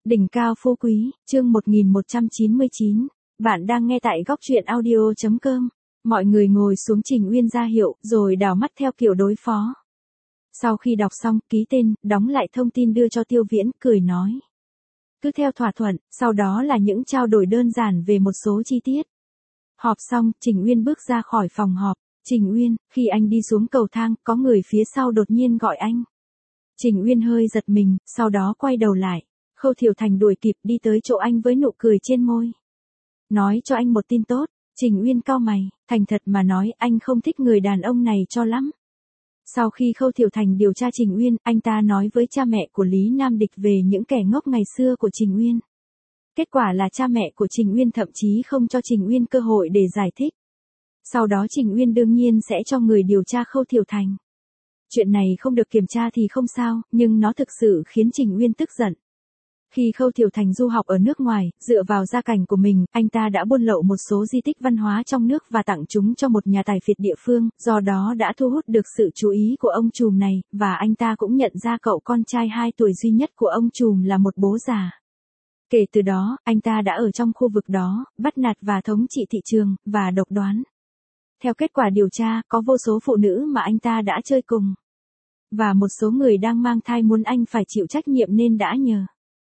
Đỉnh cao phú quý, chương 1199. Bạn đang nghe tại góc truyện audio.com. Mọi người ngồi xuống Trình Uyên ra hiệu, rồi đảo mắt theo kiểu đối phó. Sau khi đọc xong, ký tên, đóng lại thông tin đưa cho Tiêu Viễn, cười nói. Cứ theo thỏa thuận, sau đó là những trao đổi đơn giản về một số chi tiết. Họp xong, Trình Uyên bước ra khỏi phòng họp. Trình Uyên, khi anh đi xuống cầu thang, có người phía sau đột nhiên gọi anh. Trình Uyên hơi giật mình, sau đó quay đầu lại. Khâu Thiểu Thành đuổi kịp đi tới chỗ anh với nụ cười trên môi. Nói cho anh một tin tốt. Trình Uyên cau mày, thành thật mà nói anh không thích người đàn ông này cho lắm. Sau khi Khâu Thiểu Thành điều tra Trình Uyên, anh ta nói với cha mẹ của Lý Nam Địch về những kẻ ngốc ngày xưa của Trình Uyên. Kết quả là cha mẹ của Trình Uyên thậm chí không cho Trình Uyên cơ hội để giải thích. Sau đó Trình Uyên đương nhiên sẽ cho người điều tra Khâu Thiểu Thành. Chuyện này không được kiểm tra thì không sao, nhưng nó thực sự khiến Trình Uyên tức giận. Khi Khâu Thiểu Thành du học ở nước ngoài, dựa vào gia cảnh của mình, anh ta đã buôn lậu một số di tích văn hóa trong nước và tặng chúng cho một nhà tài phiệt địa phương, do đó đã thu hút được sự chú ý của ông trùm này, và anh ta cũng nhận ra cậu con trai 2 tuổi duy nhất của ông trùm là một bố già. Kể từ đó, anh ta đã ở trong khu vực đó, bắt nạt và thống trị thị trường, và độc đoán. Theo kết quả điều tra, có vô số phụ nữ mà anh ta đã chơi cùng. Và một số người đang mang thai muốn anh phải chịu trách nhiệm nên đã nhờ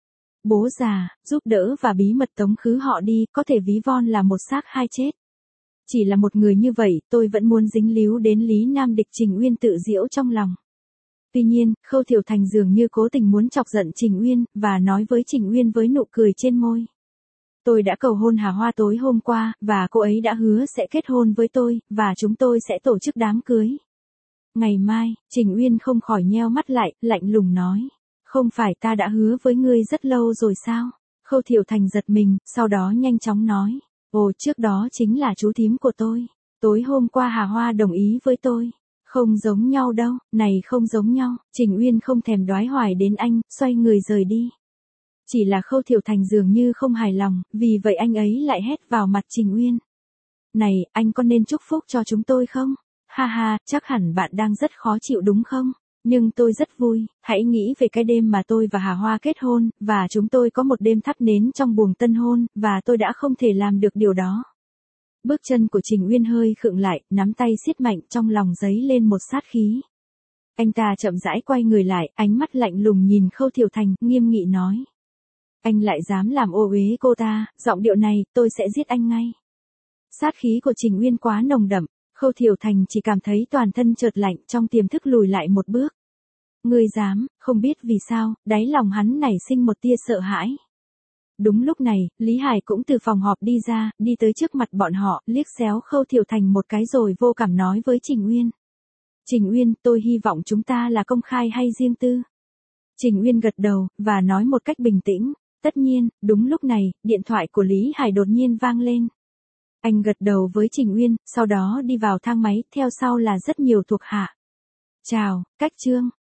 bố già, giúp đỡ và bí mật tống khứ họ đi, có thể ví von là một xác hai chết. Chỉ là một người như vậy, tôi vẫn muốn dính líu đến Lý Nam Địch. Trình Uyên tự giễu trong lòng. Tuy nhiên, Khâu Thiểu Thành dường như cố tình muốn chọc giận Trình Uyên, và nói với Trình Uyên với nụ cười trên môi. Tôi đã cầu hôn Hà Hoa tối hôm qua, và cô ấy đã hứa sẽ kết hôn với tôi, và chúng tôi sẽ tổ chức đám cưới. Ngày mai, Trình Uyên không khỏi nheo mắt lại, lạnh lùng nói. Không phải ta đã hứa với ngươi rất lâu rồi sao? Khâu Thiểu Thành giật mình, sau đó nhanh chóng nói. Ồ, trước đó chính là chú thím của tôi. Tối hôm qua Hà Hoa đồng ý với tôi. Không giống nhau đâu, này không giống nhau. Trình Uyên không thèm đoái hoài đến anh, xoay người rời đi. Chỉ là Khâu Thiểu Thành dường như không hài lòng, vì vậy anh ấy lại hét vào mặt Trình Uyên. Này, anh có nên chúc phúc cho chúng tôi không? Ha ha, chắc hẳn bạn đang rất khó chịu đúng không? Nhưng tôi rất vui, hãy nghĩ về cái đêm mà tôi và Hà Hoa kết hôn, và chúng tôi có một đêm thắp nến trong buồng tân hôn, và tôi đã không thể làm được điều đó. Bước chân của Trình Uyên hơi khựng lại, nắm tay siết mạnh, trong lòng dấy lên một sát khí. Anh ta chậm rãi quay người lại, ánh mắt lạnh lùng nhìn Khâu Thiểu Thành, nghiêm nghị nói. Anh lại dám làm ô uế cô ta, giọng điệu này, tôi sẽ giết anh ngay. Sát khí của Trình Uyên quá nồng đậm. Khâu Thiểu Thành chỉ cảm thấy toàn thân chợt lạnh, trong tiềm thức lùi lại một bước. Ngươi dám? Không biết vì sao, đáy lòng hắn nảy sinh một tia sợ hãi. Đúng lúc này, Lý Hải cũng từ phòng họp đi ra, đi tới trước mặt bọn họ, liếc xéo Khâu Thiểu Thành một cái rồi vô cảm nói với Trình Uyên. Trình Uyên, tôi hy vọng chúng ta là công khai hay riêng tư? Trình Uyên gật đầu, và nói một cách bình tĩnh. Tất nhiên. Đúng lúc này, điện thoại của Lý Hải đột nhiên vang lên. Anh gật đầu với Trình Uyên, sau đó đi vào thang máy, theo sau là rất nhiều thuộc hạ. Chào, Cách Trương.